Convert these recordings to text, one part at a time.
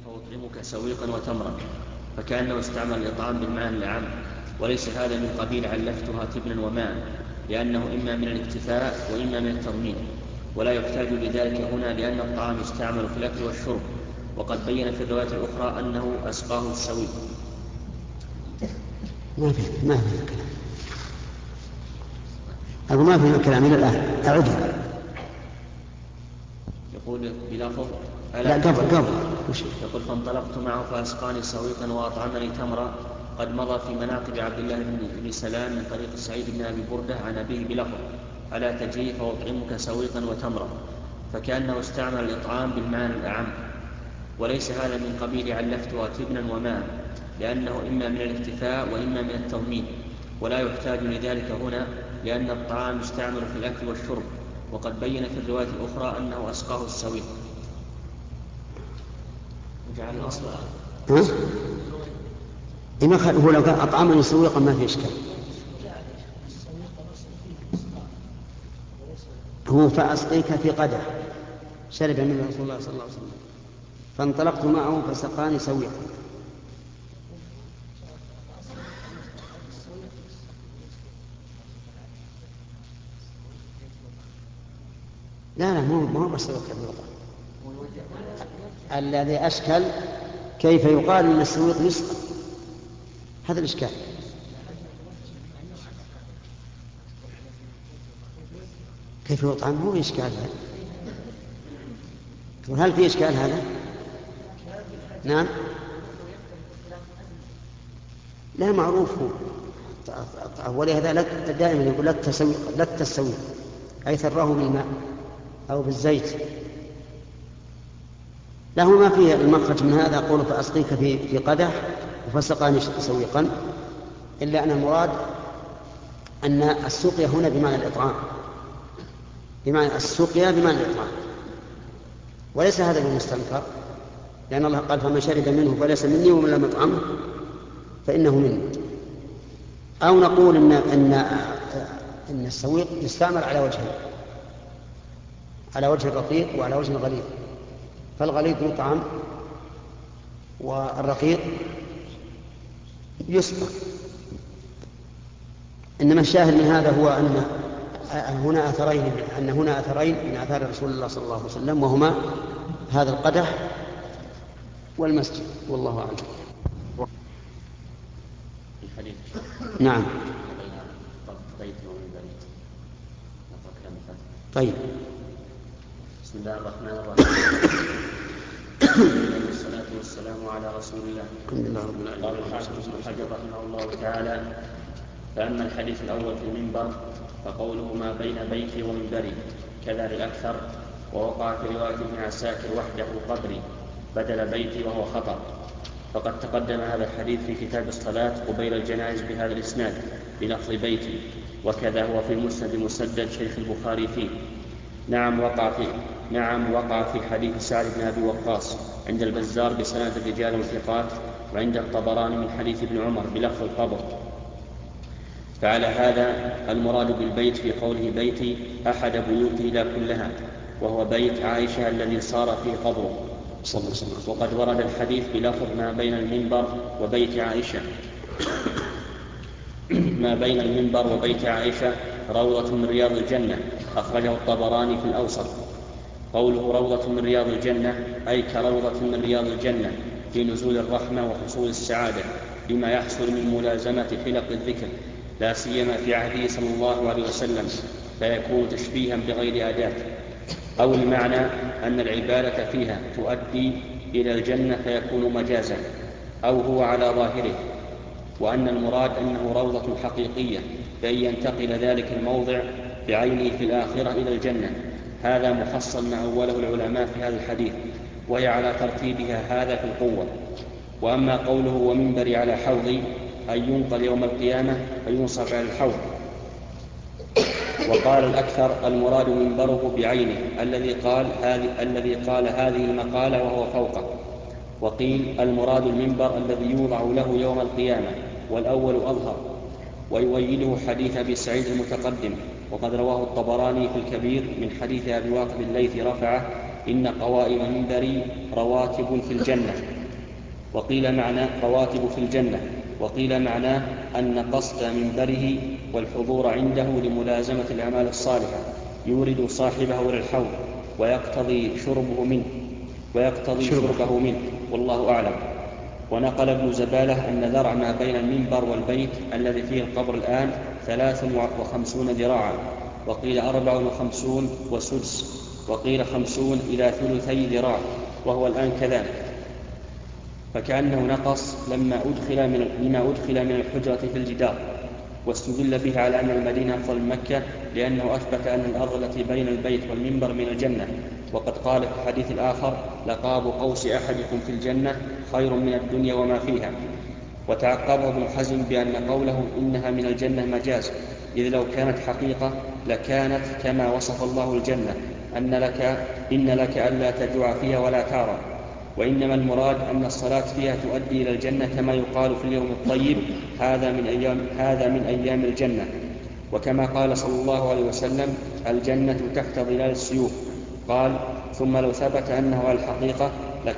فأطعمك سويقا وتمرا، فكأنه استعمل الإطعام بالمعنى الأعم، وليس هذا من قبيل علفتها تبنا وماء، لأنه إما من الاكتفاء وإما من التضمين، ولا يحتاج لذلك هنا لأن الطعام يستعمل في الأكل والشرب، وقد بين في الرواية الأخرى أنه أسقاه السويق. ما في كلام، أو ما في كلام إلى الآن. أعدها. يقول بلفظ لا قبل يقول فانطلقت معه فأسقاني سويقا وأطعمني تمرا، قد مضى في مناقب عبد الله بن سلام من طريق سعيد بن أبي بردة عن أبيه بلفظ ألا تجي فأطعمك سويقا وتمرا، فكأنه استعمل الإطعام بالمعنى الأعم، وليس هذا من قبيل علفتها تبنا وماء، لأنه إما من الاكتفاء وإما من التضمين، ولا يحتاج لذلك هنا لأن الطعام يستعمل في الأكل والشرب، وقد بين في الرواية الأخرى أنه أسقاه السويق. وجعل الأصل هو لو قال أطعمني سويقا ما في إشكال. هو فأسقيك في قدح شرب منه رسول الله صلى الله عليه وسلم، فانطلقت معه فسقاني سويقا. لا مو بس السويق الذي أشكل كيف يقال أن السويق يسقى، هذا الإشكال. كيف يطعم هو إشكال هذا؟ هل في إشكال هذا؟ نعم لا معروف هو، ولهذا دائما يقول لا التسويق أي ثره بالماء أو بالزيت، له ما فيه المخرج من هذا. أقول فأسقيك في قدح وفسقاني سويقا، إلا أن المراد أن السقيا هنا بمعنى الإطعام، بمعنى السقيا بمعنى الإطعام، وليس هذا بالمستنكر، لأن الله قال فمن شرب منه فليس مني ومن لم يطعمه فإنه مني. أو نقول إن السويق يستعمل على وجهين، على وجه الرقيق وعلى وجه الغليظ، فالغليظ يطعم والرقيق يسقى. إنما الشاهد من هذا هو أن هنا أثرين من آثار رسول الله صلى الله عليه وسلم، وهما هذا القدح والمسجد، والله أعلم. الحديث نعم. طيب. بسم الله الرحمن الرحيم. والصلاة والسلام على رسول الله. قال الحافظ ابن حجر رحمه الله تعالى: فأما الحديث الأول في المنبر فقوله ما بين بيتي ومنبري كذا للأكثر، ووقع في رواية ابن عساكر وحده قبري بدل بيتي وهو خطأ، فقد تقدم هذا الحديث في كتاب الصلاة قبيل الجنائز بهذا الإسناد بلفظ بيتي، وكذا هو في مسدد شيخ البخاري فيه. نعم وقع في حديث سعد بن أبي وقاص عند البزار بسند الرجال والثقات، وعند الطبراني من حديث ابن عمر بلفظ القبر. فعلى هذا المراد بالبيت في قوله بيتي أحد بيوته لا كلها، وهو بيت عائشة الذي صار فيه قبره. وقد ورد الحديث بلفظ ما بين المنبر وبيت عائشة ما بين المنبر وبيت عائشة روضة من رياض الجنة، أخرجه الطبراني في الأوسط. قوله روضة من رياض الجنة أي كروضة من رياض الجنة في نزول الرحمة وحصول السعادة لما يحصل من ملازمة حلق الذكر، لا سيما في عهده صلى الله عليه وسلم، فيكون تشبيها بغير أداة، أو المعنى أن العبادة فيها تؤدي إلى الجنة فيكون مجازا، أو هو على ظاهره، وأن المراد أنه روضة حقيقية بأن ينتقل ذلك الموضع بعينه في الآخرة إلى الجنة. هذا مفصل ما أوله العلماء في هذا الحديث، وهي على ترتيبها هذا في القوة. وأما قوله ومنبري على حوضي أن ينقل يوم القيامة فينصب على الحوض. وقال الأكثر المراد منبره بعينه الذي قال هذه المقالة وهو فوقه. وقيل المراد المنبر الذي يوضع له يوم القيامة، والأول أظهر، ويؤيده حديث أبي سعيد المتقدم، وقد رواه الطبراني في الكبير من حديث أبي واقد الليثي رفعه: إن قوائم منبري رواتب في الجنة. وقيل معنى رواتب في الجنة، وقيل معناه أن قصد منبره والحضور عنده لملازمة الأعمال الصالحة يورد صاحبه إلى الحوض ويقتضي شربه منه، والله أعلم. ونقل ابن زبالة أن ذرع ما بين المنبر والبيت الذي فيه القبر الآن 53 ذراعا، وقيل 54 وسدس، وقيل 50 إلى 2 ذراع، وهو الآن كذلك، فكأنه نقص لما أدخل من الحجرة في الجدار. واستدل به على أن المدينة أفضل من مكة لأنه أثبت أن الأرض التي بين البيت والمنبر من الجنة، وقد قال في الحديث الآخر: لقاب قوس أحدكم في الجنة خير من الدنيا وما فيها. وتعقبه ابن حزم بأن قوله إنها من الجنة مجاز، إذ لو كانت حقيقة لكانت كما وصف الله الجنة إن لك ألا تجوع فيها ولا تعرى، وإنما المراد أن الصلاة فيها تؤدي إلى الجنة، كما يقال في اليوم الطيب هذا من أيام الجنة. وكما قال صلى الله عليه وسلم: الجنة تحت ظلال السيوف. قال: ثم لو ثبت أنه على الحقيقة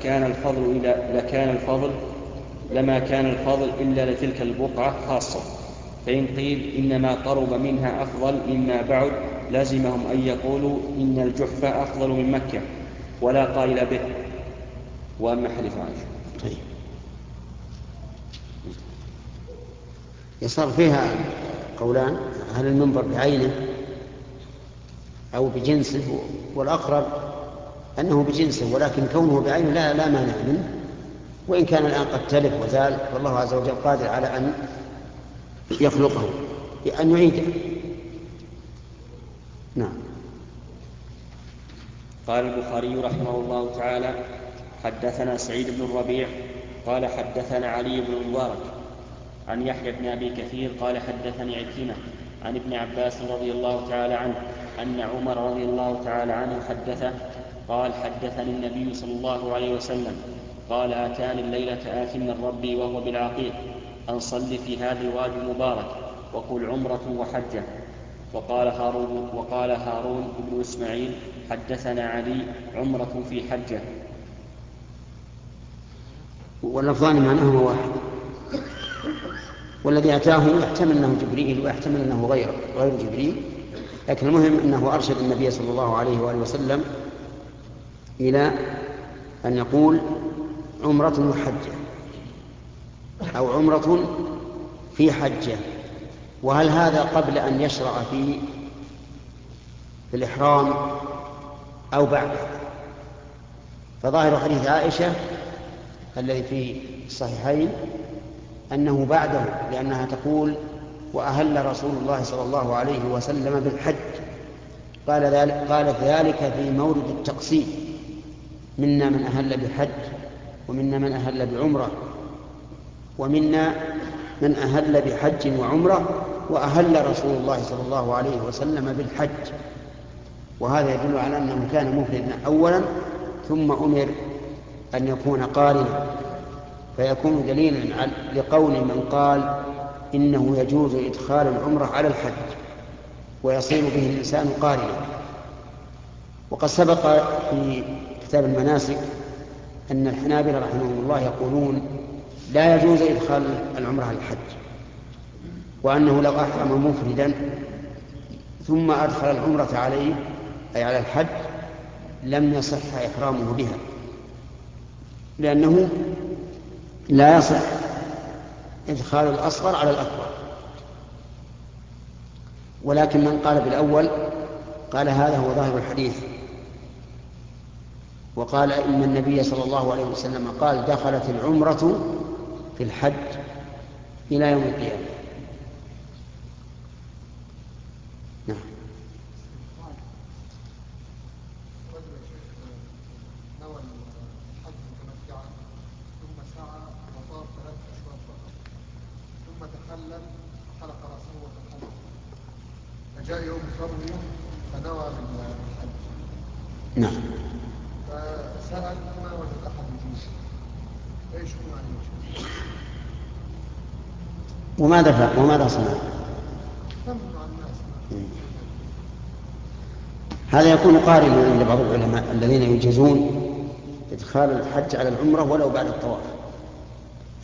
لما كان الفضل إلا لتلك البقعة خاصة. فإن قيل إنما قرب منها أفضل مما بعد لازمهم أن يقولوا إن الجحفة أفضل من مكة، ولا قائل به. وأما حديث عائشة طيب. يصار فيها قولان: هل المنبر بعينه أو بجنسه؟ والأقرب أنه بجنسه، ولكن كونه بعينه لا مانع منه، وإن كان الآن قد تلف وزال، والله عز وجل قادر على أن يخلقه بأن يعيده. نعم. قال البخاري رحمه الله تعالى: حدثنا سعيد بن الربيع قال حدثنا علي بن المبارك عن يحيى بن أبي كثير قال حدثني عكرمة عن ابن عباس رضي الله تعالى عنه أن عمر رضي الله تعالى عنه حدثه قال: حدثني النبي صلى الله عليه وسلم قال: آتاني الليلة آت من ربي وهو بالعقيق أن صل في هذا الوادي المبارك وقل عمرة وحجة. وقال هارون بن إسماعيل: حدثنا علي عمرة في حجة. واللفظان معناهما واحد، والذي أتاه يحتمل أنه جبريل ويحتمل أنه غير جبريل، لكن المهم أنه أرشد النبي صلى الله عليه وآله وسلم إلى أن يقول عمرة وحجة أو عمرة في حجة. وهل هذا قبل أن يشرع في الإحرام أو بعده؟ فظاهر حديث عائشة الذي في الصحيحين أنه بعده، لأنها تقول: وأهل رسول الله صلى الله عليه وسلم بالحج. قالت ذلك في مورد التقسيم: منا من أهل بحج، ومنا من أهل بعمرة، ومنا من أهل بحج وعمرة، وأهل رسول الله صلى الله عليه وسلم بالحج. وهذا يدل على أنه كان مفردا أولا ثم أمر أن يكون قارنا، فيكون دليلا لقول من قال إنه يجوز إدخال العمرة على الحج ويصير به الإنسان قارنا. وقد سبق في كتاب المناسك أن الحنابلة رحمهم الله يقولون لا يجوز إدخال العمرة على الحج، وأنه لو أحرم مفردا ثم أدخل العمرة عليه أي على الحج لم يصح إحرامه بها، لأنه لا يصح إدخال الأصغر على الأكبر. ولكن من قال بالأول قال هذا هو ظاهر الحديث، وقال إن النبي صلى الله عليه وسلم قال: دخلت العمرة في الحج إلى يوم القيامة. نعم. ثم تخلل حلق رأسه وتخلل، فجاء يوم صومه فنوى بالحج. نعم. فسأل ما وجد أحد يجوز، ايش هو عن الوجه؟ وماذا صنع؟ هذا يكون قارنا عند بعض العلماء الذين يجيزون إدخال الحج على العمرة ولو بعد الطواف،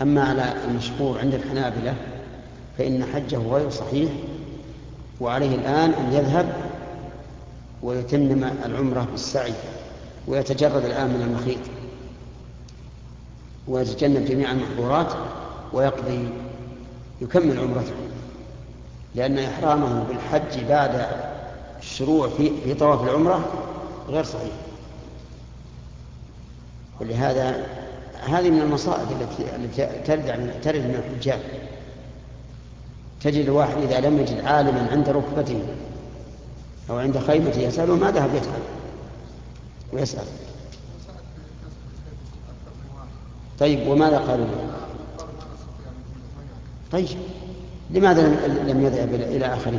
أما على المشهور عند الحنابلة فإن حجه غير صحيح، وعليه الآن أن يذهب ويتمم العمرة بالسعي ويتجرد الآن من المخيط ويتجنب جميع المحظورات ويقضي يكمل عمرته، لأن إحرامه بالحج بعد الشروع في طواف العمرة غير صحيح. ولهذا هذه من المصائب التي ترد من الحجاج. تجد الواحد إذا لم يجد عالما عند ركبته أو عند خيمته يسأله ما ذهب يتعب ويسأل. طيب وماذا قالوا له؟ طيب لماذا لم يذهب إلى آخرين؟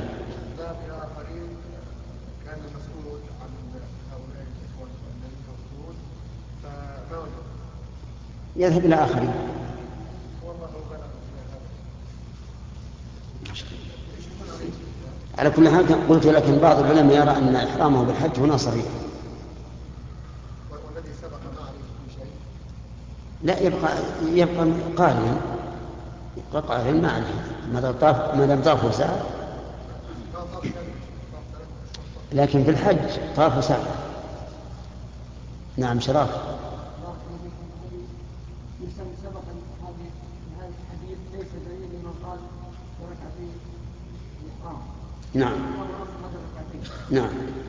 كان المسؤول عن هؤلاء الإخوة الذين يرسلون فما وجد. يذهب إلى آخرين. على كل حال قلت لكن بعض العلماء يرى أن إحرامه بالحج هنا صحيح. والذي سبق ما عليه شيء. لا يبقى قارنا ما عليه ما دام طافه ساعة. لكن في الحج طاف ساعة. نعم شراف. سبق هذا الحديث ليس دليل لمن قال بركعتين الإحرام. نعم. نعم.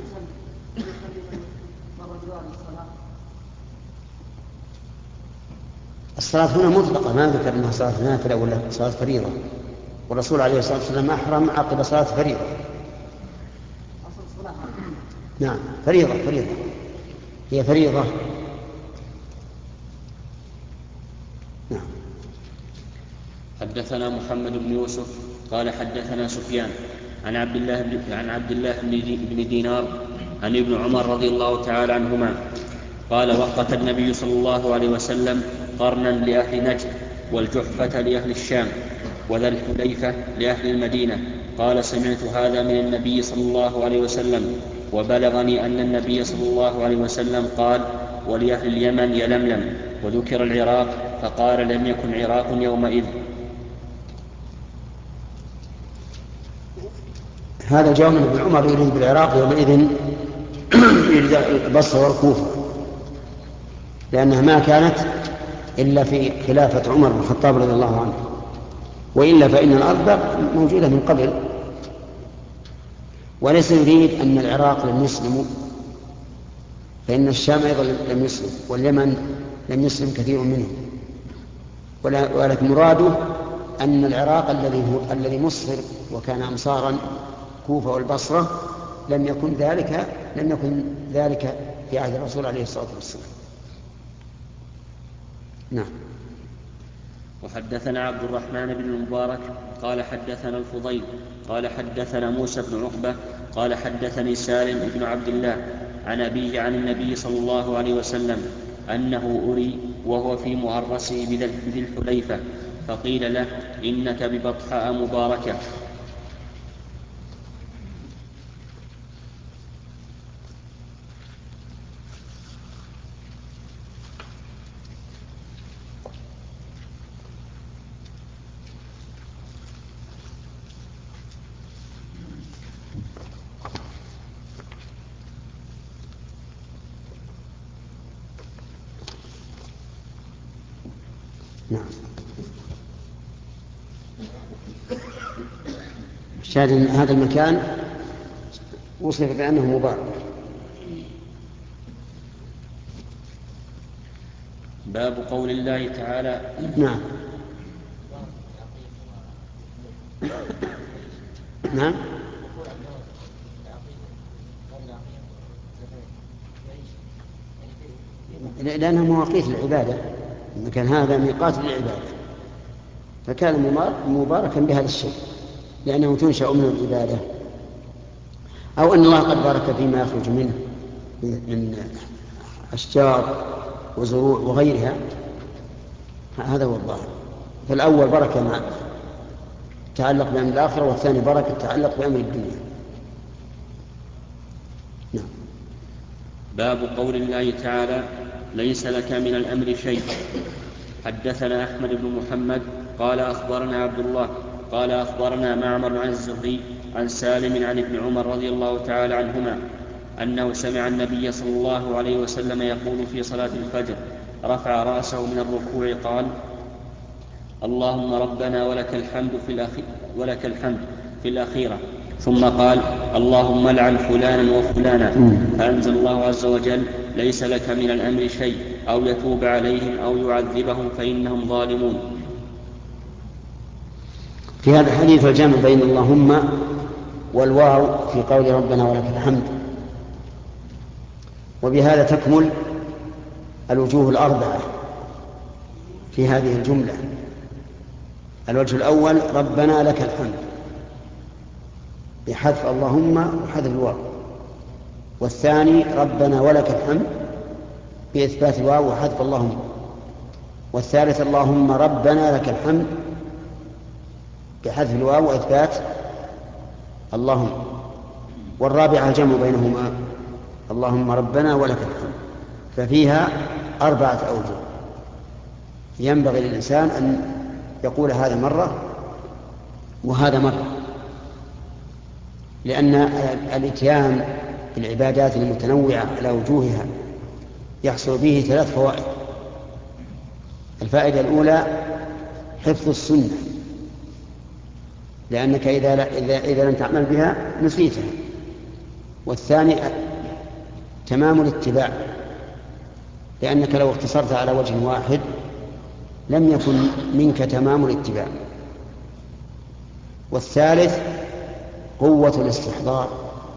الصلاة هنا مطلقة، ما ذكر أنها صلاة نافلة ولا صلاة فريضة، والرسول عليه الصلاة والسلام أحرم عقب صلاة فريضة. نعم فريضة هي فريضة. نعم. حدثنا محمد بن يوسف قال حدثنا سفيان عن عبد الله بن دينار عن ابن عمر رضي الله تعالى عنهما قال وقت النبي صلى الله عليه وسلم قرنا لأهل نجد والجحفة لأهل الشام وذا الحليفة لأهل المدينة. قال سمعت هذا من النبي صلى الله عليه وسلم، وبلغني أن النبي صلى الله عليه وسلم قال ولأهل اليمن يلملم، وذكر العراق فقال لم يكن عراق يومئذ. هذا جاء من ابن عمر يريد بالعراق يومئذ يريد البصرة والكوفة، لأنها ما كانت إلا في خلافة عمر بن الخطاب رضي الله عنه، وإلا فإن الأرض موجودة من قبل. وليس يريد أن العراق لم يسلموا، فإن الشام أيضا لم يسلم، واليمن لم يسلم كثير منهم، ولكن مراده أن العراق الذي مصر وكان أمصارا كوفة والبصرة لم يكن ذلك في عهد الرسول عليه الصلاة والسلام. نعم. وحدثنا عبد الرحمن بن المبارك قال حدثنا الفضيل قال حدثنا موسى بن عقبة قال حدثني سالم بن عبد الله عن أبيه عن النبي صلى الله عليه وسلم أنه أري وهو في مؤرسه بذي الحليفة، فقيل له إنك ببطحاء مباركة. نعم. شاهد أن هذا المكان وصف بأنه مبارك. باب قول الله تعالى. نعم. نعم. لأنها مواقيت العبادة، المكان هذا ميقات للعبادة، فكان مباركا بهذا الشيء لأنه تنشأ منه العبادة، أو أن الله قد بارك فيما يخرج منه من أشجار وزروع وغيرها. هذا هو الظاهر. فالأول بركة مع تعلق بأمر الآخرة، والثاني بركة تعلق بأمر الدنيا. نعم. باب قول الله تعالى ليس لك من الأمر شيء. حدثنا أحمد بن محمد قال أخبرنا عبد الله قال أخبرنا معمر عن الزهري عن سالم عن ابن عمر رضي الله تعالى عنهما أنه سمع النبي صلى الله عليه وسلم يقول في صلاة الفجر رفع رأسه من الركوع قال اللهم ربنا ولك الحمد في الأخيرة ثم قال اللهم لعن فلانا وفلانا فأنزل الله عز وجل ليس لك من الأمر شيء أو يتوب عليهم أو يعذبهم فإنهم ظالمون. في هذا الحديث الجمع بين اللهم والواو في قول ربنا ولك الحمد، وبهذا تكمل الوجوه الأربعة في هذه الجملة. الوجه الأول ربنا لك الحمد بحذف اللهم وحذف الواو، والثاني ربنا ولك الحمد بإثبات الواو وحذف اللهم، والثالث اللهم ربنا لك الحمد بحذف الواو وإثبات اللهم، والرابعة الجمع بينهما اللهم ربنا ولك الحمد. ففيها 4 أوجه. ينبغي للإنسان أن يقول هذا مرة وهذا مرة، لأن الإتيان بالعبادات المتنوعة على وجوهها يحصل به 3 فوائد. الفائدة الأولى حفظ السنة، لأنك إذا لم تعمل بها نسيتها. والثاني تمام الاتباع، لأنك لو اقتصرت على وجه واحد لم يكن منك تمام الاتباع. والثالث قوة الاستحضار،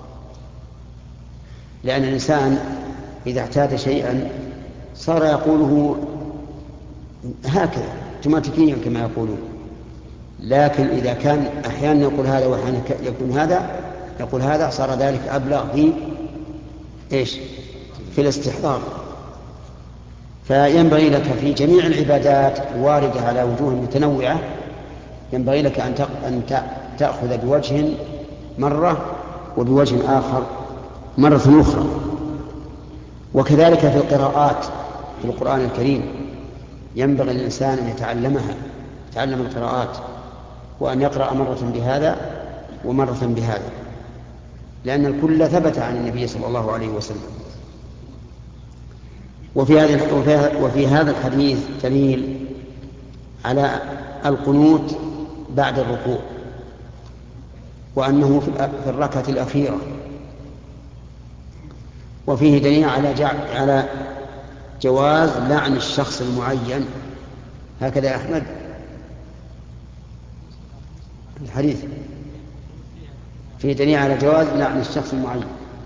لأن الإنسان إذا اعتاد شيئا صار يقوله هكذا اوتوماتيكيا كما يقولون، لكن إذا كان أحيانا يقول هذا وأحيانا يقول هذا صار ذلك أبلغ في الاستحضار. فينبغي لك في جميع العبادات الواردة على وجوه متنوعة ينبغي لك أن تأخذ بوجه مرة وبوجه آخر مرة أخرى. وكذلك في القراءات في القرآن الكريم ينبغي للإنسان أن يتعلم القراءات، وأن يقرأ مرة بهذا ومرة بهذا، لأن الكل ثبت عن النبي صلى الله عليه وسلم. وفي هذا الحديث دليل على القنوت بعد الركوع، وأنه في الركعة الأخيرة. وفيه دليل على جواز لعن الشخص المعين. هكذا يا أحمد الحديث فيه دليل على جواز لعن الشخص المعين.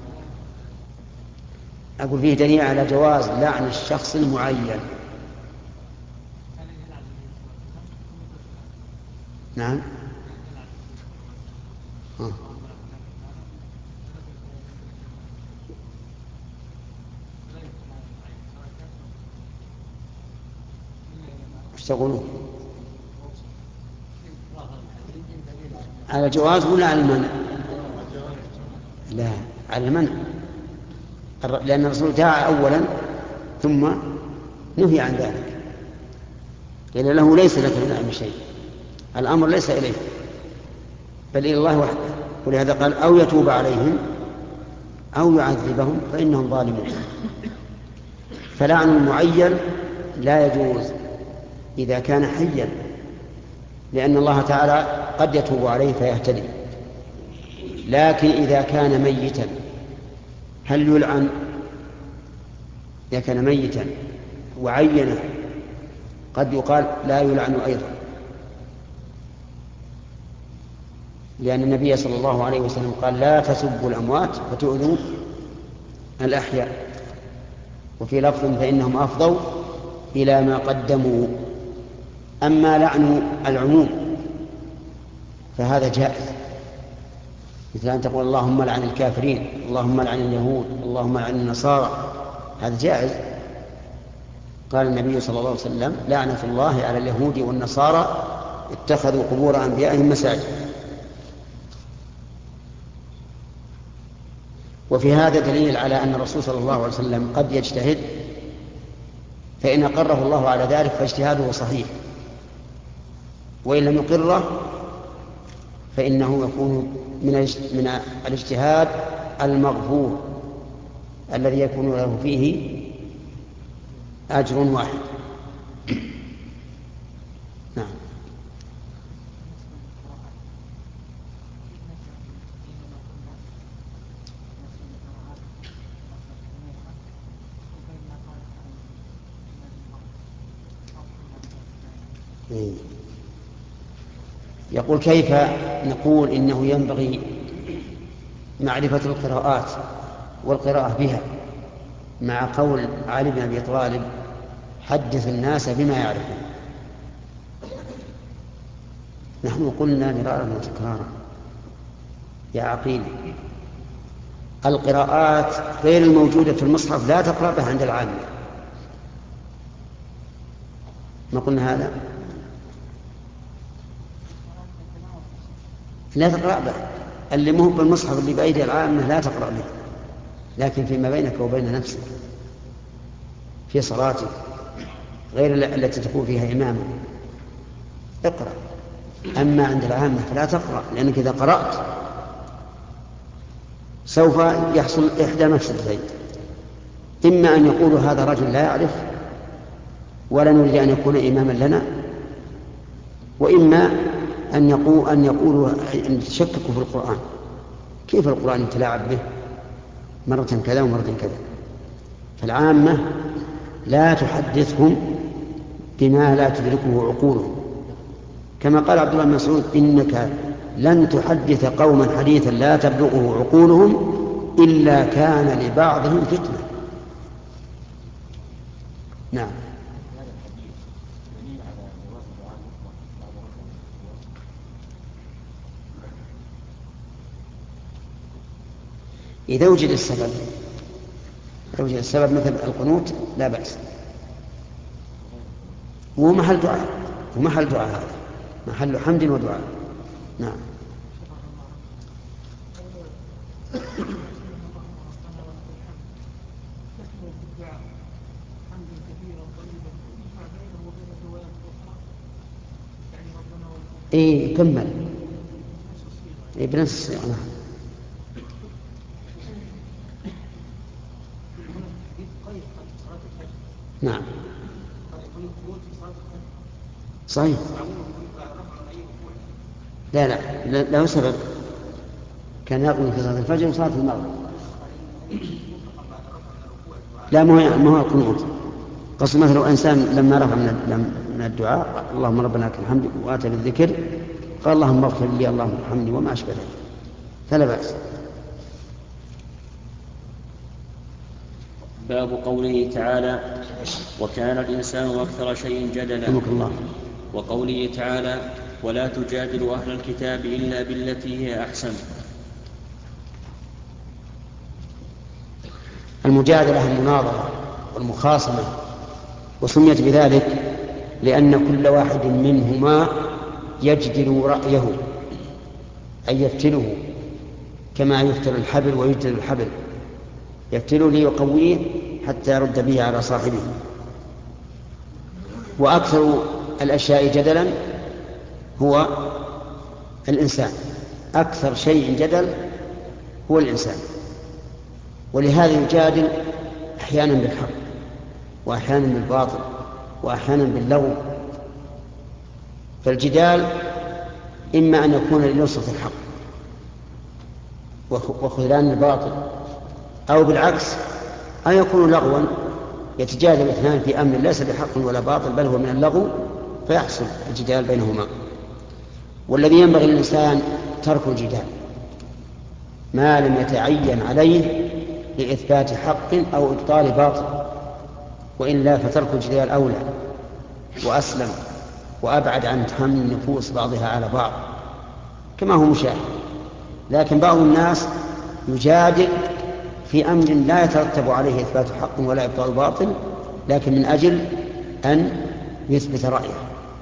أقول فيه دليل على جواز لعن الشخص المعين. نعم. ايش تقولون؟ على الجواز ولا على المنع؟ لا، على المنع، لأن الرسول دعا أولا ثم نهي عن ذلك، قيل له ليس لك من الأمر شيء، الأمر ليس إليه بل إلى الله وحده. ولهذا قال أو يتوب عليهم أو يعذبهم فإنهم ظالمون. فلعن المعين لا يجوز إذا كان حيا، لأن الله تعالى قد يتوب عليه فيهتدي. لكن إذا كان ميتا هل يلعن؟ إذا كان ميتا وعينه قد يقال لا يلعن أيضا، لأن النبي صلى الله عليه وسلم قال لا تسبوا الأموات فتؤذوا الأحياء، وفي لفظ فإنهم أفضوا إلى ما قدموا. أما لعن العموم فهذا جائز، مثل أن تقول اللهم لعن الكافرين، اللهم لعن اليهود، اللهم لعن النصارى، هذا جائز. قال النبي صلى الله عليه وسلم لعنة الله على اليهود والنصارى اتخذوا قبور أنبيائهم مساجد. وفي هذا دليل على أن الرسول صلى الله عليه وسلم قد يجتهد فإن أقره الله على ذلك فاجتهاده صحيح، وإن لم يقره فإنه يكون من الاجتهاد المغفور الذي يكون له فيه أجر واحد. نعم. يقول كيف نقول إنه ينبغي معرفة القراءات والقراءة بها مع قول علي بن أبي طالب حدث الناس بما يعرفون؟ نحن قلنا مرارا وتكرارا يا عقيل القراءات غير الموجودة في المصحف لا تقرأ بها عند العامة. ما قلنا هذا؟ لا تقرأ به، اللي مو بالمصحف اللي بأيدي العامة لا تقرأ به، لكن فيما بينك وبين نفسك في صلاتك غير التي تكون فيها إماما اقرأ. أما عند العامة فلا تقرأ، لأنك إذا قرأت سوف يحصل إحدى مفسدتين: إما أن يقول هذا رجل لا يعرف ولا نريد أن يكون إماما لنا، وإما أن يقولوا أن تشككوا في القرآن. كيف القرآن يتلاعب به مرة كذا ومرة كذا؟ فالعامة لا تحدثهم بما لا تدركه عقولهم، كما قال عبد الله بن مسعود: إنك لن تحدث قوما حديثا لا تبلغه عقولهم إلا كان لبعضهم فتنة. نعم. إذا وجد السبب مثل القنوت لا بأس، ومحل دعاء هذا محل حمد ودعاء. نعم. كمل بنفس الصيغة. نعم صحيح. لا له سبب، كان يقول في صلاة الفجر وصلاة المغرب. لا ما هو القنوت، قصد مثلا إنسان لما رفع من الدعاء اللهم ربنا لك الحمد وآتى بالذكر قال اللهم اغفر لي اللهم ارحمني وما أشبه ذلك، فلا بأس. باب قوله تعالى: وكان الإنسان أكثر شيء جدلا. وقوله تعالى: ولا تجادلوا أهل الكتاب إلا بالتي هي أحسن. المجادلة المناظرة والمخاصمة، وسميت بذلك لأن كل واحد منهما يجدل رأيه أي يفتله، كما يفتل الحبل ويجدل الحبل، يفتله ليقويه حتى يرد به على صاحبه. وأكثر الأشياء جدلا هو الإنسان، أكثر شيء جدل هو الإنسان، ولهذا يجادل أحيانا بالحق وأحيانا بالباطل وأحيانا باللغو. فالجدال إما أن يكون لنصرة الحق وخذلان الباطل، أو بالعكس أن يكون لغوا، يتجادل اثنان في أمر ليس بحق ولا باطل بل هو من اللغو، فيحصل الجدال بينهما. والذي ينبغي للإنسان ترك الجدال ما لم يتعين عليه لإثبات حق أو إبطال باطل، وإلا فترك الجدال أولى وأسلم وأبعد عن تحمل النفوس بعضها على بعض كما هو مشاهد. لكن بعض الناس يجادل في أمر لا يترتب عليه إثبات حق ولا إبطال باطل، لكن من أجل أن يثبت رأيه،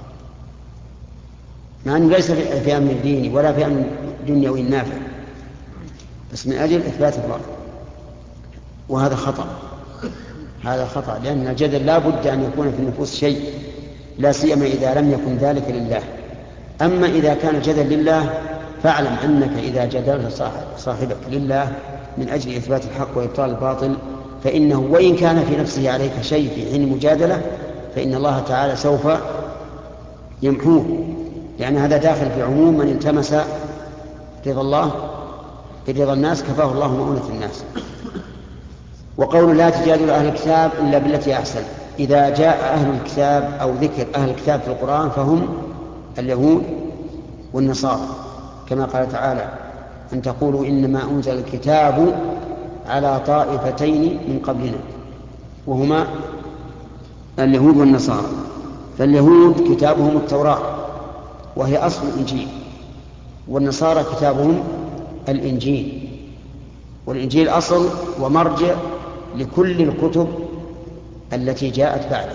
مع أنه ليس في أمر ديني ولا في أمر دنيوي نافع، بس من أجل إثبات الرأي، وهذا خطأ. هذا خطأ، لأن الجدل لا بد أن يكون في النفوس شيء، لا سيما إذا لم يكن ذلك لله. أما إذا كان الجدل لله فاعلم أنك إذا جدلت صاحبك لله من أجل إثبات الحق وإبطال الباطل فإنه وإن كان في نفسه عليك شيء في حين مجادلة فإن الله تعالى سوف يمحوه، لأن هذا داخل في عموم من التمس رضا الله برضا الناس كفاه الله مؤونة الناس. وقول لا تجادلوا أهل الكتاب إلا بالتي أحسن، إذا جاء أهل الكتاب أو ذكر أهل الكتاب في القرآن فهم اليهود والنصارى، كما قال تعالى أن تقولوا إنما أنزل الكتاب على طائفتين من قبلنا وهما اليهود والنصارى. فاليهود كتابهم التوراة وهي أصل الإنجيل، والنصارى كتابهم الإنجيل، والإنجيل أصل ومرجع لكل الكتب التي جاءت بعده.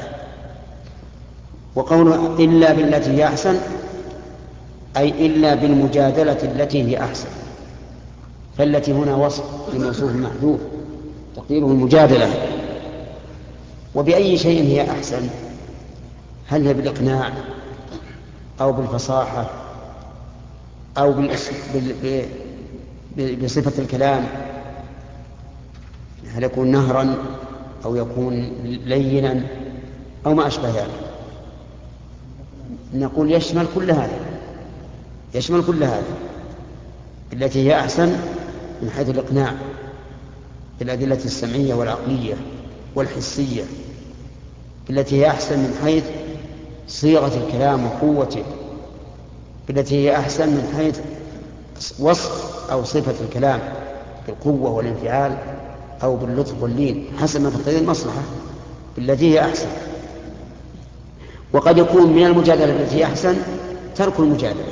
وقوله إلا بالتي هي أحسن أي إلا بالمجادلة التي هي أحسن، فالتي هنا وصف لموصوف محذوف تقديره المجادلة. وبأي شيء هي أحسن؟ هل هي بالإقناع أو بالفصاحة أو بصفة الكلام؟ هل يكون نهرا أو يكون لينا أو ما أشبه ذلك؟ نقول يشمل كل هذا، يشمل كل هذا. التي هي أحسن من حيث الإقناع بالأدلة السمعية والعقلية والحسية، التي هي أحسن من حيث صيغة الكلام وقوته، التي هي أحسن من حيث وصف أو صفة الكلام بالقوة والانفعال أو باللطف واللين حسب ما تقتضي المصلحة التي هي أحسن. وقد يكون من المجادلة التي هي أحسن ترك المجادلة،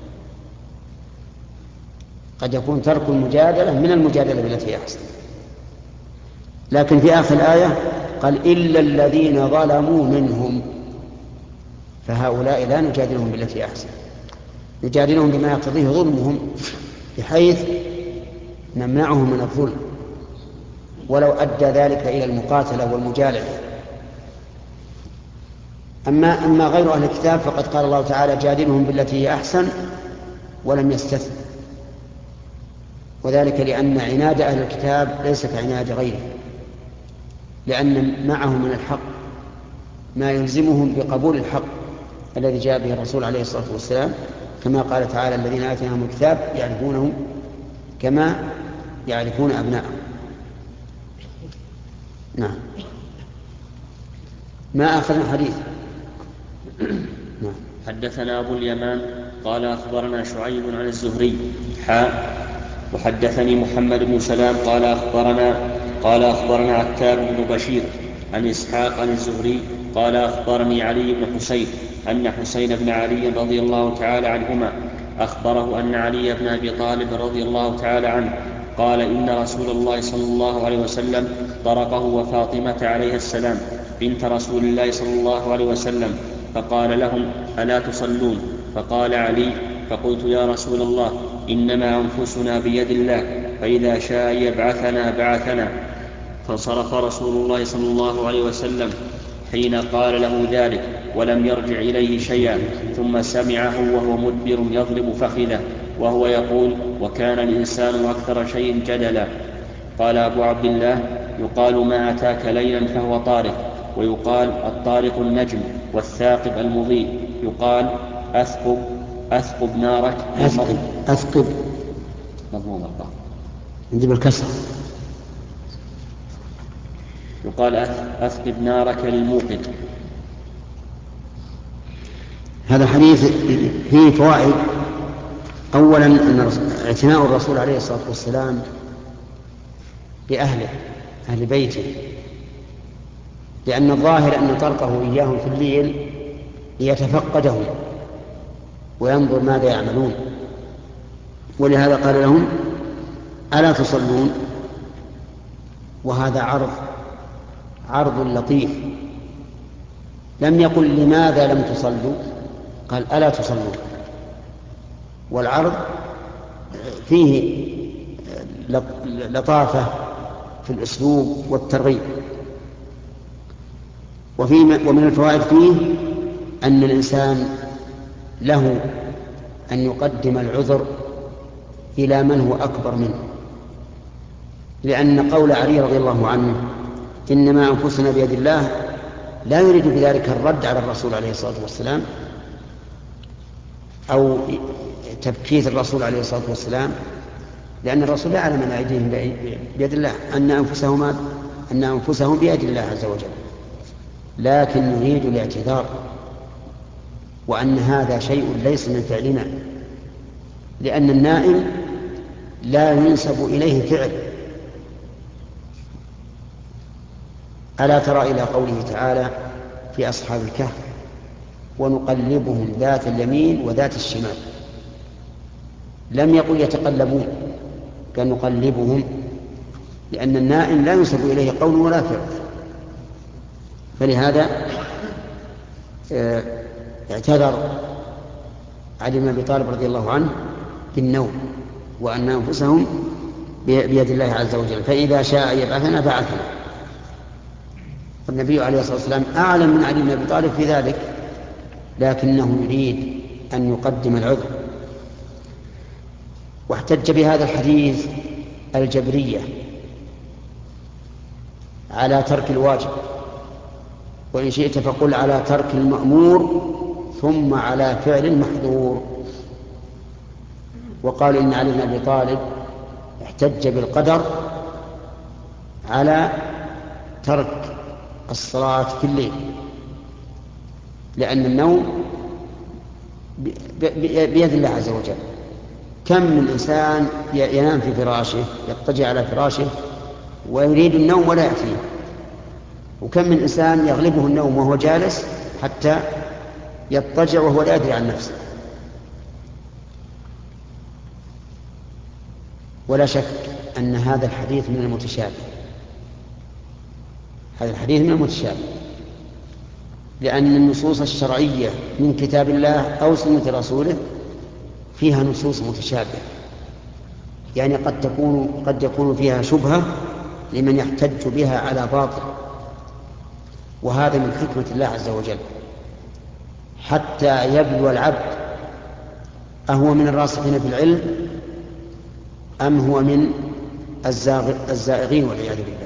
قد يكون ترك المجادلة من المجادلة التي هي أحسن. لكن في آخر الآية قال إلا الذين ظلموا منهم، فهؤلاء لا نجادلهم بالتي هي أحسن، نجادلهم بما يقتضيه ظلمهم بحيث نمنعهم من الظلم ولو أدى ذلك إلى المقاتلة والمجالدة. أما غير أهل الكتاب فقد قال الله تعالى جادلهم بالتي هي أحسن ولم يستثن، وذلك لأن عناد أهل الكتاب ليس كعناد غيره، لأن معهم من الحق ما يلزمهم بقبول الحق الذي جاء به الرسول عليه الصلاة والسلام، كما قال تعالى الذين آتيناهم الكتاب يعرفونهم كما يعرفون أبناءهم. نعم. ما أخذنا حديث. نعم. حدثنا أبو اليمان قال أخبرنا شعيب عن الزهري وحدثني محمد بن سلام قال أخبرنا عتاب بن بشير عن إسحاق عن الزهري قال أخبرني علي بن حسين أن حسين بن علي رضي الله تعالى عنهما أخبره أن علي بن أبي طالب رضي الله تعالى عنه قال إن رسول الله صلى الله عليه وسلم طرقه وفاطمة عليها السلام بنت رسول الله صلى الله عليه وسلم فقال لهم ألا تصلون؟ فقال علي فقلت يا رسول الله إنما أنفسنا بيد الله فإذا شاء يبعثنا بعثنا. فانصرف رسول الله صلى الله عليه وسلم حين قال له ذلك ولم يرجع إليه شيئا، ثم سمعه وهو مدبر يضرب فخذه وهو يقول وكان الإنسان أكثر شيء جدلا. قال أبو عبد الله يقال ما أتاك ليلا فهو طارق، ويقال الطارق النجم والثاقب المضيء، يقال أثقب نارك أثقب مضموم القاف نجيب الكسر، يقال أثقب نارك للموقد. هذا الحديث فيه فوائد. أولا أن اعتناء الرسول عليه الصلاة والسلام بأهله أهل بيته، لأن الظاهر أن طرقه إياهم في الليل ليتفقدهم وينظر ماذا يعملون، ولهذا قال لهم ألا تصلون؟ وهذا عرض لطيف، لم يقل لماذا لم تصلوا، قال ألا تصلون. والعرض فيه لطافة في الأسلوب والترغيب. ومن الفوائد فيه أن الإنسان له أن يقدم العذر إلى من هو أكبر منه، لأن قول علي رضي الله عنه إنما أنفسنا بيد الله لا يريد بذلك الرد على الرسول عليه الصلاة والسلام أو تبكيت الرسول عليه الصلاة والسلام، لأن الرسول لا يعلم أن أيديهم بيد الله، أن أنفسهم بيد الله عز وجل، لكن نريد الاعتذار وأن هذا شيء ليس من فعلنا، لأن النائم لا ينسب إليه فعل. ألا ترى إلى قوله تعالى في أصحاب الكهف ونقلبهم ذات اليمين وذات الشمال، لم يقل يتقلبون، كان نقلبهم، لأن النائم لا ينسب إليه قول ولا فعل. فلهذا اعتذر علي بن أبي طالب رضي الله عنه بالنوم، وأن أنفسهم بيد الله عز وجل، فإذا شاء يبعثنا بعثنا. والنبي عليه الصلاة والسلام أعلم من علي بن أبي طالب في ذلك، لكنه يريد أن يقدم العذر. واحتج بهذا الحديث الجبرية على ترك الواجب، وإن شئت فقل على ترك المأمور ثم على فعل المحظور. وقال إن علي بن أبي طالب احتج بالقدر على ترك الصلاة في الليل، لأن النوم بيد الله عز وجل. كم من إنسان ينام في فراشه، يضطجع على فراشه ويريد النوم ولا يأتيه، وكم من إنسان يغلبه النوم وهو جالس حتى يضطجع وهو لا يدري عن نفسه. ولا شك أن هذا الحديث من المتشابه، هذا الحديث من المتشابه، لأن النصوص الشرعية من كتاب الله أو سنة رسوله فيها نصوص متشابهة، يعني قد يكون فيها شبهة لمن يحتج بها على باطل، وهذا من حكمة الله عز وجل حتى يبلو العبد أهو من الراسخين في العلم أم هو من الزائغين والعياذ بالله.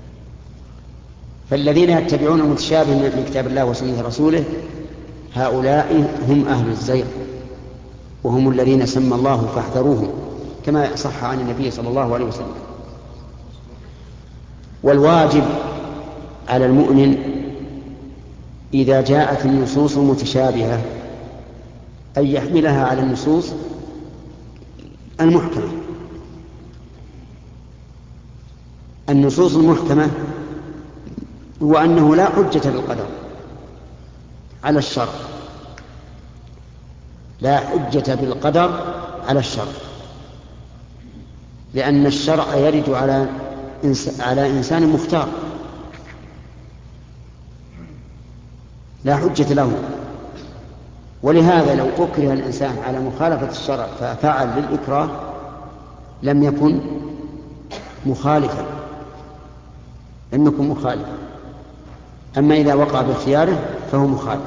فالذين يتبعون المتشابه من كتاب الله وسنة رسوله هؤلاء هم أهل الزيغ، وهم الذين سمى الله فاحذروهم، كما صح عن النبي صلى الله عليه وسلم. والواجب على المؤمن إذا جاءت النصوص المتشابهة أن يحملها على النصوص المحكمة. النصوص المحكمة هو أنه لا حجة بالقدر على الشر، لا حجة بالقدر على الشر، لأن الشرع يرد على إنسان مختار لا حجة له. ولهذا لو أكره الإنسان على مخالفة الشرع ففعل للإكراه لم يكن مخالفا، أما إذا وقع باختياره فهو مخالف.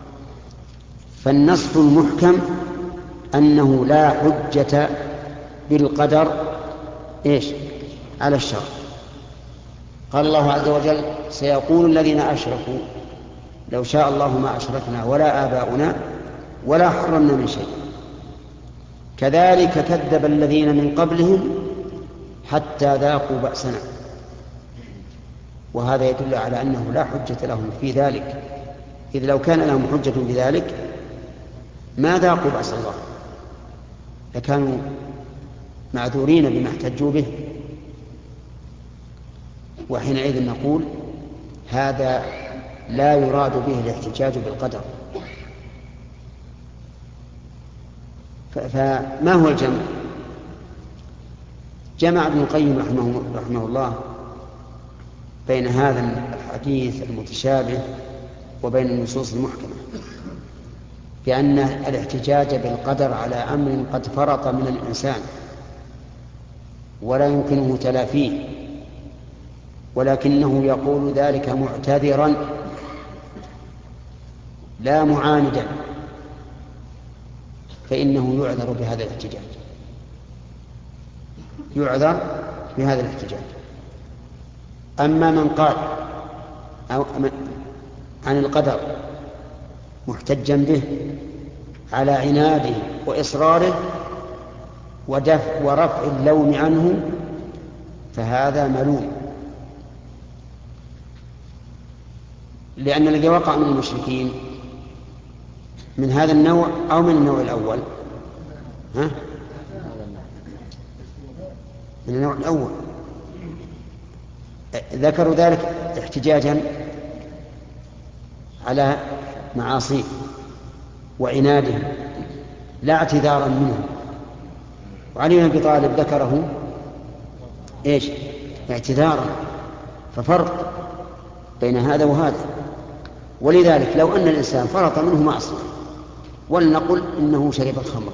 فالنص المحكم أنه لا حجة بالقدر على الشر. قال الله عز وجل سيقول الذين أشركوا لو شاء الله ما أشركنا ولا آباؤنا ولا حرمنا من شيء كذلك كذب الذين من قبلهم حتى ذاقوا بأسنا. وهذا يدل على أنه لا حجة لهم في ذلك، إذ لو كان لهم حجة في ذلك ما ذاقوا بأس الله، لكانوا معذورين بما احتجوا به. وحينئذ نقول هذا لا يراد به الاحتجاج بالقدر. فما هو الجمع؟ جمع ابن القيم رحمه الله بين هذا الحديث المتشابه وبين النصوص المحكمة، بأن الاحتجاج بالقدر على أمر قد فرط من الإنسان ولا يمكنه تلافيه، ولكنه يقول ذلك معتذرا لا معاندا فإنه يعذر بهذا الاحتجاج، يعذر بهذا الاحتجاج. أما من قال عن القدر محتجا به على عناده وإصراره ورفع اللوم عنه فهذا ملوم، لأن الذي وقع من المشركين من هذا النوع أو من النوع الأول، من النوع الأول، ذكروا ذلك احتجاجا على معاصيه وعناده لا اعتذارا منه. وعلي بن أبي طالب ذكره ايش؟ اعتذارا، ففرق بين هذا وهذا. ولذلك لو أن الإنسان فرط منه معصية ولنقل إنه شرب الخمر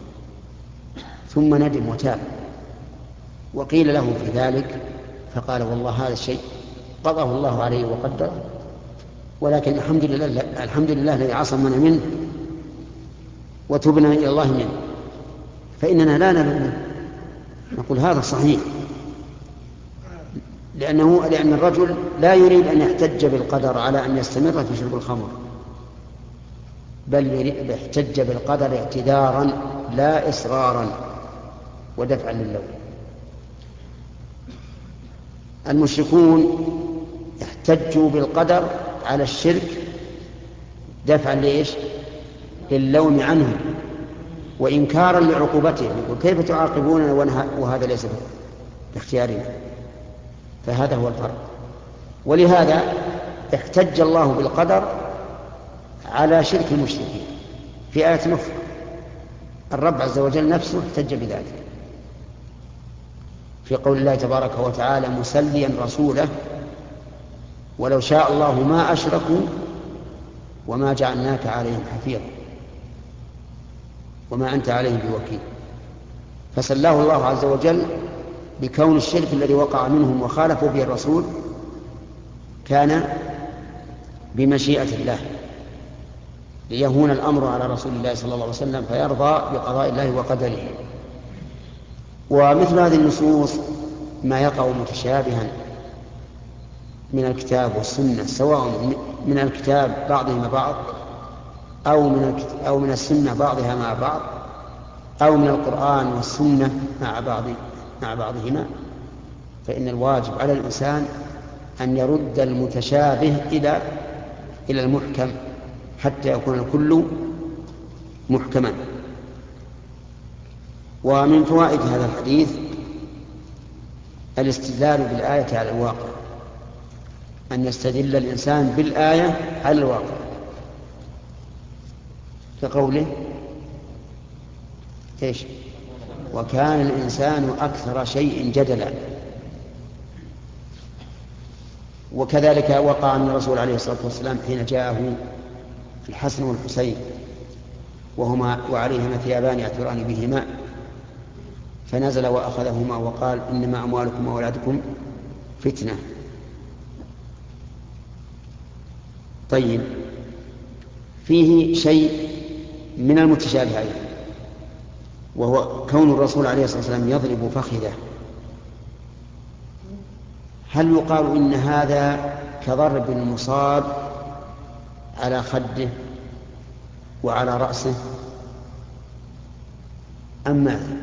ثم ندم وتاب وقيل له في ذلك فقال والله هذا الشيء قضاه الله عليه وقدره، ولكن الحمد لله الذي عصمنا منه وتبنا إلى الله منه، فإننا لا نلومه، نقول هذا صحيح، لأن الرجل لا يريد أن يحتج بالقدر على أن يستمر في شرب الخمر، بل يحتج بالقدر اعتذارا لا إصرارا ودفعا للوم. المشركون احتجوا بالقدر على الشرك دفعا لإيش؟ للوم عنه وإنكارا لعقوبته، يقول كيف تعاقبوننا وهذا ليس باختيارنا؟ فهذا هو الفرق. ولهذا احتج الله بالقدر على شرك المشركين في آية أخرى، الرب عز وجل نفسه احتج بذلك في قول الله تبارك وتعالى مسليا رسوله ولو شاء الله ما أشركوا وما جعلناك عليهم حفيظا وما أنت عليهم بوكيل. فسلاه الله عز وجل بكون الشرك الذي وقع منهم وخالفوا به الرسول كان بمشيئة الله، ليهون الأمر على رسول الله صلى الله عليه وسلم فيرضى بقضاء الله وقدره. ومثل هذه النصوص ما يقع متشابها من الكتاب والسنة، سواء من الكتاب بعضهما بعض أو من السنة بعضها مع بعض أو من القرآن والسنة مع بعضهما، فإن الواجب على الإنسان أن يرد المتشابه إلى المحكم حتى يكون الكل محكما. ومن فوائد هذا الحديث الاستدلال بالآية على الواقع، أن يستدل الإنسان بالآية على الواقع، كقوله إيش؟ وكان الإنسان أكثر شيء جدلا. وكذلك وقع من الرسول عليه الصلاة والسلام حين جاءه الحسن والحسين وعليهما ثيابان يعتران بهما فنزل وأخذهما وقال إنما أموالكم وأولادكم فتنة. طيب، فيه شيء من المتشابهين، وهو كون الرسول عليه الصلاة والسلام يضرب فخذه. هل يقال إن هذا كضرب المصاب على خده وعلى رأسه أم ماذا؟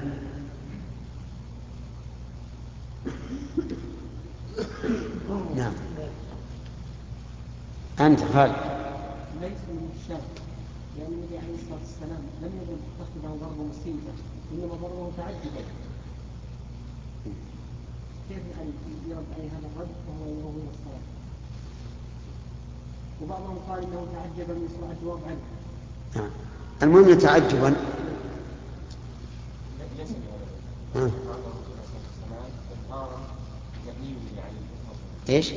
نعم، أنت خالد. ليس من الشاب، لأن النبي عليه الصلاة والسلام لم يضرب فخذه ضرب مصيبة، إنما ضربه تعجبا. كيف يرد عليه هذا الرد وهو يروه من الصلاة؟ وبعضهم قال إنه تعجب من سرعة الجواب عنه. المهم تعجبا. ايش؟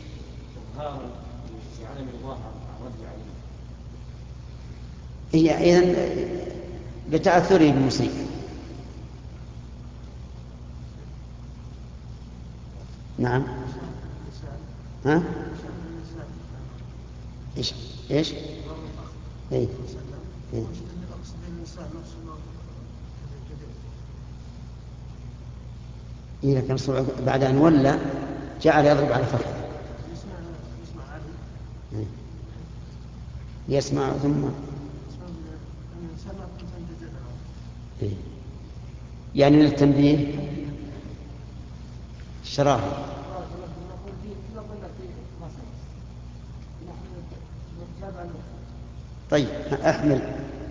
هي إذن لتأثره بالمصيبة. نعم. ها؟ ايش؟ إيه. إيه. أقصد النساء نفسه إيه لكن بعد أن ولى جعل يضرب على فخذه. يسمع عليه. إيه. يسمع ثم إيه. يعني للتنبيه الشراهة. طيب أحمل.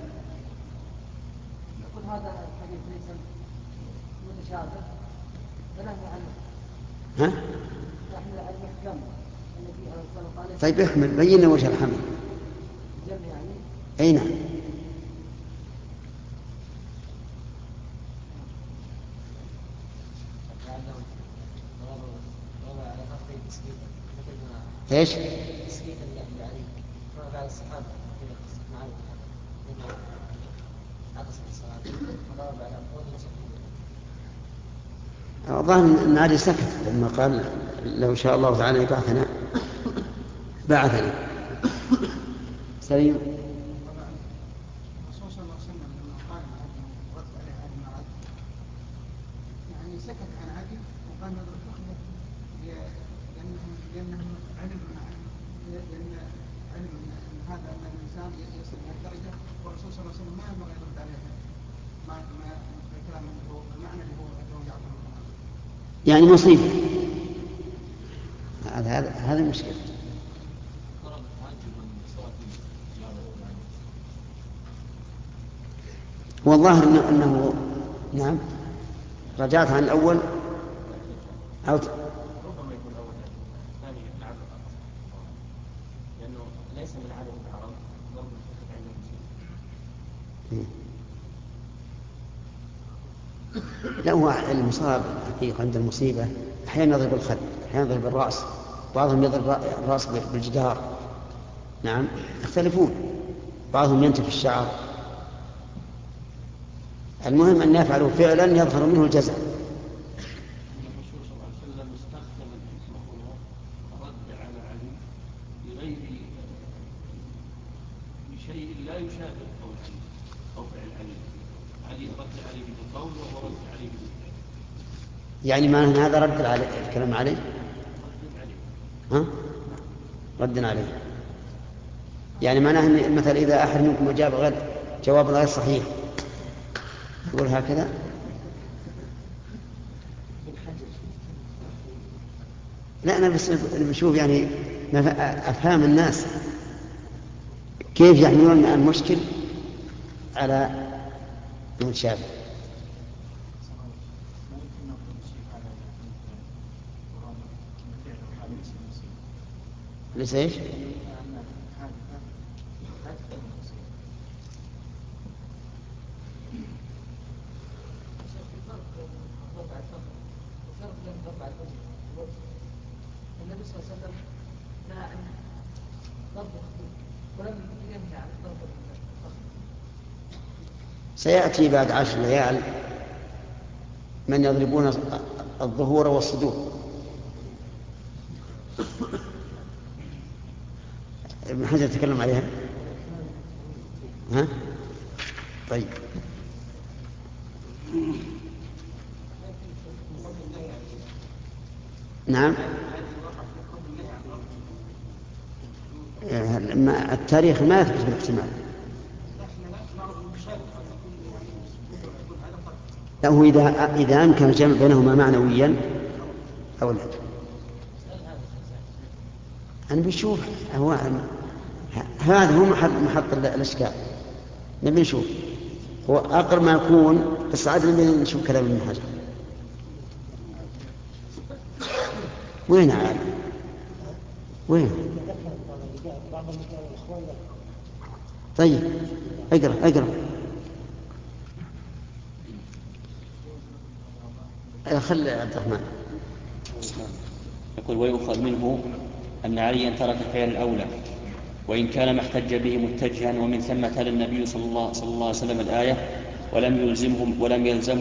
يقول هذا الحديث ليس متشابه فنحن عنه. ها؟ نحن المحكم الذي أرسل عليه. طيب احمل بين وجه الحمل. جمع يعني. أي نعم. ايش؟ أظن أن علي سكت لما قال لو شاء الله تعالى يبعثنا بعثنا. سليم. الرسول صلى الله عليه وسلم لما قال رد عليه علي ما رد يعني سكت عن علي وقال نضرب فخذه لأنه علم أن هذا أن الإنسان يصل إلى الدرجة والرسول صلى الله عليه وسلم ما ينبغي يرد عليه ما الكلام اللي هو المعنى اللي هو يعطيه يعني مصيبة. هذا المشكلة. والله أنه نعم رجعت عن الأول أو ربما يكون الأول الثاني العدل لأنه ليس من عادة العرب ضرب الفخذ عند المصيبة. لا هو المصاب الحقيقة عند المصيبة أحيانا يضرب الخد أحيانا يضرب الرأس بعضهم يضرب الرأس بالجدار. نعم يختلفون بعضهم ينتف الشعر. المهم أن يفعلوا فعلا يظهر منه الجزع. الرسول صلى الله عليه وسلم استخدم الحكمة هنا رد على علي بشيء لا يشابه قول علي أو فعل علي رد عليه بالقول وهو رد عليه بالفعل. يعني معنى هذا رد عليه الكلام عليه. ها؟ رد عليه يعني معناه مثلا إذا أحد منكم أجاب جواب غير صحيح يقول هكذا. لا أنا بس بشوف يعني أفهام الناس كيف يحملون المشكل على المتشابه. ليس ايش؟ النبي صلى الله عليه وسلم نهى عن ضرب الخدود ولم ينهى عن ضرب الفخذ. سيأتي بعد 10 ليال من يضربون الظهور والصدور. ابن حجر يتكلم عليها. ها؟ طيب نعم التاريخ ما يثبت بالاحتمال. لا هو إذا أمكن الجمع بينهما معنويا أو لا. أنا بشوف هذا هو محط الإشكال. نبي نشوف هو أقرب ما يكون بس عاد نشوف كلام ابن حجر وين عاد وين. طيب اقرأ خل عبد الرحمن. يقول ويؤخذ منه أن عليا ترك فعل الأولى وإن كان ما احتج به متجها ومن ثم تلا النبي صلى الله عليه وسلم الآية ولم يلزمه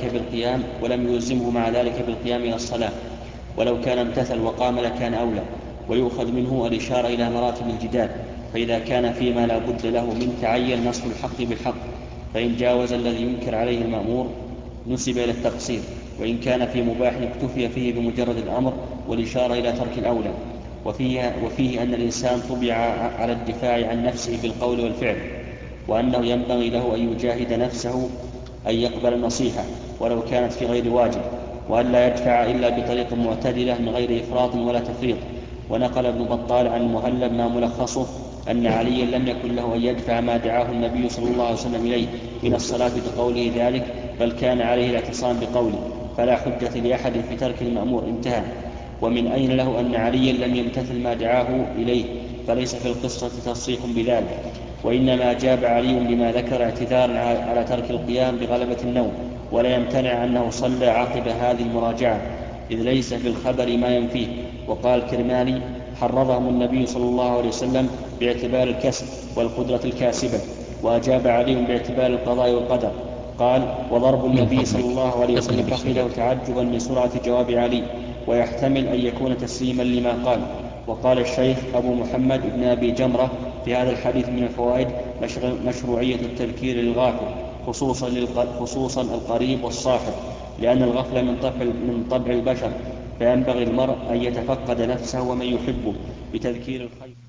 مع ذلك بالقيام إلى الصلاة ولو كان امتثل وقام لكان أولى. ويؤخذ منه الإشارة إلى مراتب الجدال فإذا كان فيما لا بد له من تعين نصف الحق بالحق، فإن جاوز الذي ينكر عليه المأمور نسب إلى التقصير، وإن كان في مباح اكتفي فيه بمجرد الأمر والإشارة إلى ترك الأولى. وفيه أن الإنسان طبع على الدفاع عن نفسه بالقول والفعل، وأنه ينبغي له أن يجاهد نفسه أن يقبل النصيحة ولو كانت في غير واجب، وأن لا يدفع إلا بطريق معتدلة من غير إفراط ولا تفريط. ونقل ابن بطال عن المهلب ما ملخصه أن عليا لم يكن له أن يدفع ما دعاه النبي صلى الله عليه وسلم إليه من الصلاة بقوله ذلك، بل كان عليه الاعتصام بقوله، فلا حجة لأحد في ترك المأمور، انتهى. ومن أين له أن عليا لم يمتثل ما دعاه إليه؟ فليس في القصة تصريح بذلك، وإنما جاب علي بما ذكر اعتذارا على ترك القيام بغلبة النوم، ولا يمتنع أنه صلى عقب هذه المراجعة، إذ ليس في الخبر ما ينفيه. وقال الكرماني: حرضهم النبي صلى الله عليه وسلم باعتبار الكسب والقدرة الكاسبة، وأجاب عليهم باعتبار القضاء والقدر. قال: وضرب النبي صلى الله عليه وسلم فخذه تعجبا من سرعة جواب علي، ويحتمل أن يكون تسليما لما قال. وقال الشيخ أبو محمد بن أبي جمرة في هذا الحديث من الفوائد مشروعية التذكير للغافل، خصوصا القريب والصاحب، لأن الغفلة من طبع البشر، فينبغي المرء أن يتفقد نفسه ومن يحبه بتذكير الخير.